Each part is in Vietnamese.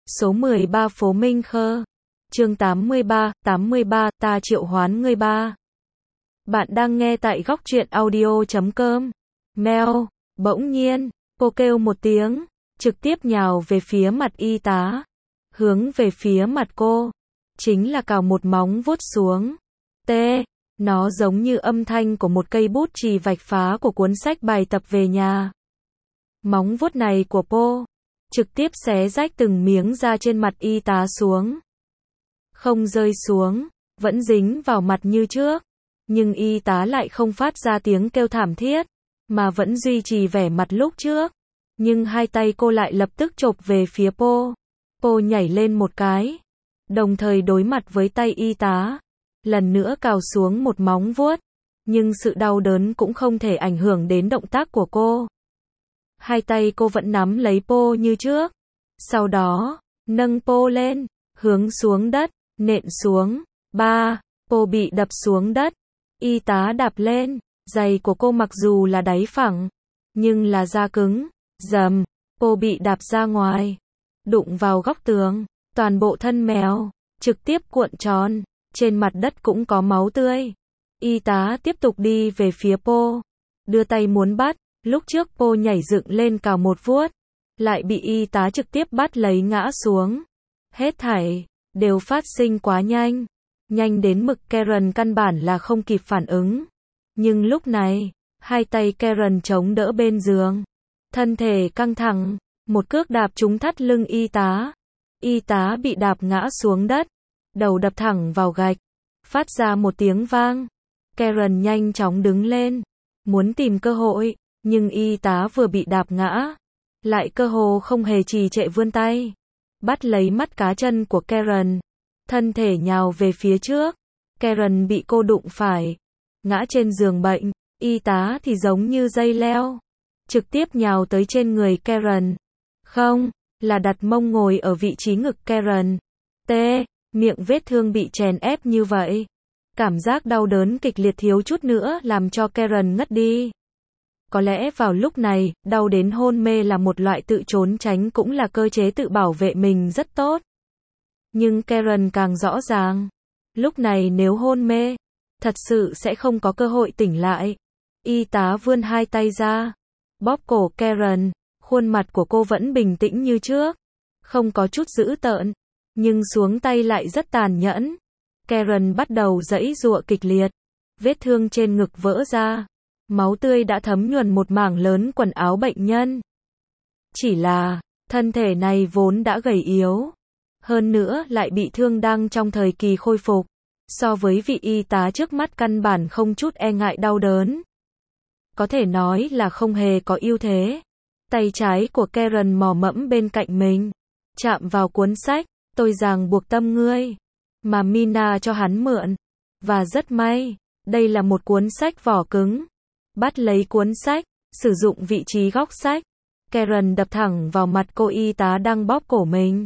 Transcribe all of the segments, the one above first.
Số 13 phố Minh Khơ. Chương 83, ta triệu hoán ngươi ba. Bạn đang nghe tại góc truyện audio.com. Mèo, bỗng nhiên, cô kêu một tiếng, trực tiếp nhào về phía mặt y tá. Hướng về phía mặt cô, chính là cào một móng vuốt xuống. Nó giống như âm thanh của một cây bút chì vạch phá của cuốn sách bài tập về nhà. Móng vuốt này của cô trực tiếp xé rách từng miếng da trên mặt y tá xuống. Không rơi xuống, vẫn dính vào mặt như trước. Nhưng y tá lại không phát ra tiếng kêu thảm thiết, mà vẫn duy trì vẻ mặt lúc trước. Nhưng hai tay cô lại lập tức chộp về phía Po. Po nhảy lên một cái, đồng thời đối mặt với tay y tá. Lần nữa cào xuống một móng vuốt. Nhưng sự đau đớn cũng không thể ảnh hưởng đến động tác của cô. Hai tay cô vẫn nắm lấy Po như trước. Sau đó, nâng Po lên, hướng xuống đất, nện xuống. Po bị đập xuống đất. Y tá đạp lên. Giày của cô mặc dù là đáy phẳng, nhưng là da cứng. Dầm, Po bị đạp ra ngoài, đụng vào góc tường. Toàn bộ thân mèo trực tiếp cuộn tròn. Trên mặt đất cũng có máu tươi. Y tá tiếp tục đi về phía Po, đưa tay muốn bắt. Lúc trước Po nhảy dựng lên cào một vuốt, lại bị y tá trực tiếp bắt lấy ngã xuống. Hết thảy đều phát sinh quá nhanh. Nhanh đến mực Karen căn bản là không kịp phản ứng. Nhưng lúc này, hai tay Karen chống đỡ bên giường. Thân thể căng thẳng, một cước đạp trúng thắt lưng y tá. Y tá bị đạp ngã xuống đất, đầu đập thẳng vào gạch, phát ra một tiếng vang. Karen nhanh chóng đứng lên, muốn tìm cơ hội, nhưng y tá vừa bị đạp ngã, lại cơ hồ không hề trì trệ vươn tay, bắt lấy mắt cá chân của Karen, thân thể nhào về phía trước. Karen bị cô đụng phải, ngã trên giường bệnh. Y tá thì giống như dây leo, trực tiếp nhào tới trên người Karen. Không, là đặt mông ngồi ở vị trí ngực Karen. Miệng vết thương bị chèn ép như vậy. Cảm giác đau đớn kịch liệt thiếu chút nữa làm cho Karen ngất đi. Có lẽ vào lúc này, đau đến hôn mê là một loại tự trốn tránh, cũng là cơ chế tự bảo vệ mình rất tốt. Nhưng Karen càng rõ ràng, lúc này nếu hôn mê, thật sự sẽ không có cơ hội tỉnh lại. Y tá vươn hai tay ra, bóp cổ Karen. Khuôn mặt của cô vẫn bình tĩnh như trước, không có chút dữ tợn, nhưng xuống tay lại rất tàn nhẫn. Karen bắt đầu giãy giụa kịch liệt, vết thương trên ngực vỡ ra, máu tươi đã thấm nhuần một mảng lớn quần áo bệnh nhân. Chỉ là, thân thể này vốn đã gầy yếu, hơn nữa lại bị thương đang trong thời kỳ khôi phục, so với vị y tá trước mắt căn bản không chút e ngại đau đớn. Có thể nói là không hề có ưu thế. Tay trái của Karen mò mẫm bên cạnh mình, chạm vào cuốn sách, tôi ràng buộc tâm ngươi, mà Mina cho hắn mượn. Và rất may, đây là một cuốn sách vỏ cứng. Bắt lấy cuốn sách, sử dụng vị trí góc sách, Karen đập thẳng vào mặt cô y tá đang bóp cổ mình.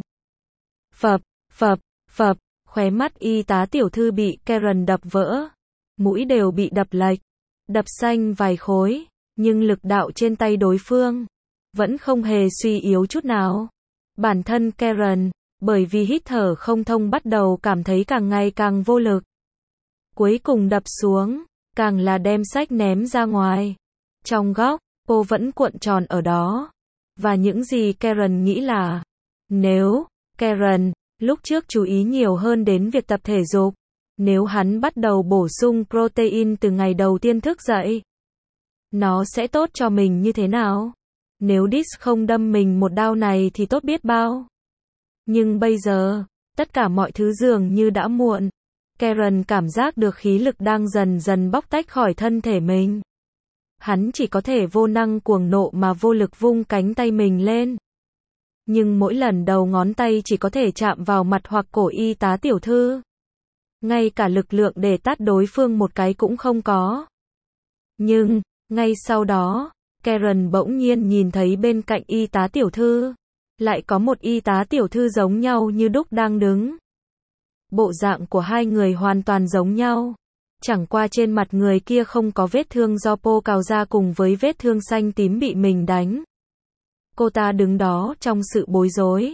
Phập, khóe mắt y tá tiểu thư bị Karen đập vỡ. Mũi đều bị đập lệch, đập xanh vài khối, nhưng lực đạo trên tay đối phương vẫn không hề suy yếu chút nào. Bản thân Karen, bởi vì hít thở không thông bắt đầu cảm thấy càng ngày càng vô lực. Cuối cùng đập xuống, càng là đem sách ném ra ngoài. Trong góc, cô vẫn cuộn tròn ở đó. Và những gì Karen nghĩ là, nếu Karen lúc trước chú ý nhiều hơn đến việc tập thể dục, nếu hắn bắt đầu bổ sung protein từ ngày đầu tiên thức dậy, nó sẽ tốt cho mình như thế nào? Nếu Dis không đâm mình một đao này thì tốt biết bao. Nhưng bây giờ, tất cả mọi thứ dường như đã muộn. Karen cảm giác được khí lực đang dần dần bóc tách khỏi thân thể mình. Hắn chỉ có thể vô năng cuồng nộ mà vô lực vung cánh tay mình lên. Nhưng mỗi lần đầu ngón tay chỉ có thể chạm vào mặt hoặc cổ y tá tiểu thư. Ngay cả lực lượng để tát đối phương một cái cũng không có. Nhưng, ngay sau đó, Karen bỗng nhiên nhìn thấy bên cạnh y tá tiểu thư, lại có một y tá tiểu thư giống nhau như đúc đang đứng. Bộ dạng của hai người hoàn toàn giống nhau. Chẳng qua trên mặt người kia không có vết thương do Po cào ra cùng với vết thương xanh tím bị mình đánh. Cô ta đứng đó trong sự bối rối.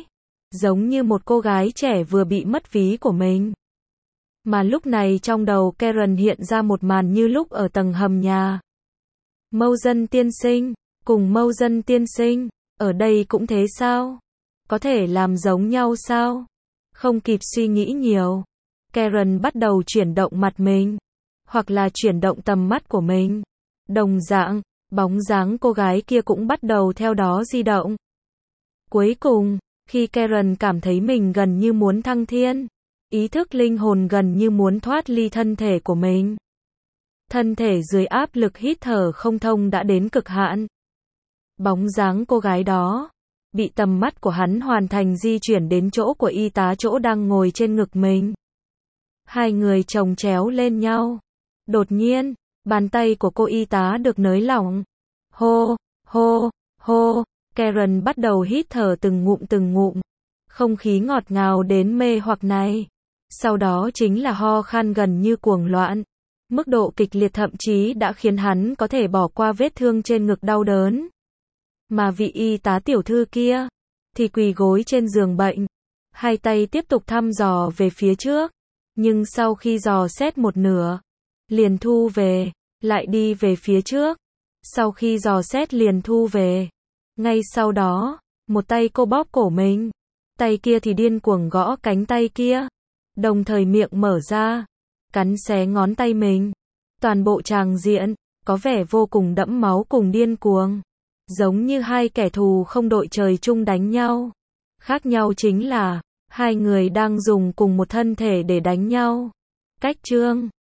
giống như một cô gái trẻ vừa bị mất ví của mình. Mà lúc này trong đầu Karen hiện ra một màn như lúc ở tầng hầm nhà. Mâu dân tiên sinh, cùng Mâu dân tiên sinh, ở đây cũng thế sao? Có thể làm giống nhau sao? Không kịp suy nghĩ nhiều, Karen bắt đầu chuyển động mặt mình, hoặc là chuyển động tầm mắt của mình. Đồng dạng, bóng dáng cô gái kia cũng bắt đầu theo đó di động. Cuối cùng, khi Karen cảm thấy mình gần như muốn thăng thiên, ý thức linh hồn gần như muốn thoát ly thân thể của mình. Thân thể dưới áp lực hít thở không thông đã đến cực hạn. Bóng dáng cô gái đó bị tầm mắt của hắn hoàn thành di chuyển đến chỗ của y tá chỗ đang ngồi trên ngực mình. Hai người chồng chéo lên nhau. Đột nhiên, bàn tay của cô y tá được nới lỏng. Hô, hô, hô, Karen bắt đầu hít thở từng ngụm. Không khí ngọt ngào đến mê hoặc này. Sau đó chính là ho khan gần như cuồng loạn. Mức độ kịch liệt thậm chí đã khiến hắn có thể bỏ qua vết thương trên ngực đau đớn. Mà vị y tá tiểu thư kia thì quỳ gối trên giường bệnh, hai tay tiếp tục thăm dò về phía trước, nhưng sau khi dò xét một nửa, liền thu về, lại đi về phía trước. Sau khi dò xét liền thu về. Ngay sau đó, một tay cô bóp cổ mình, tay kia thì điên cuồng gõ cánh tay kia, đồng thời miệng mở ra, cắn xé ngón tay mình. Toàn bộ tràng diện có vẻ vô cùng đẫm máu cùng điên cuồng, giống như hai kẻ thù không đội trời chung đánh nhau. Khác nhau chính là hai người đang dùng cùng một thân thể để đánh nhau. Cách chương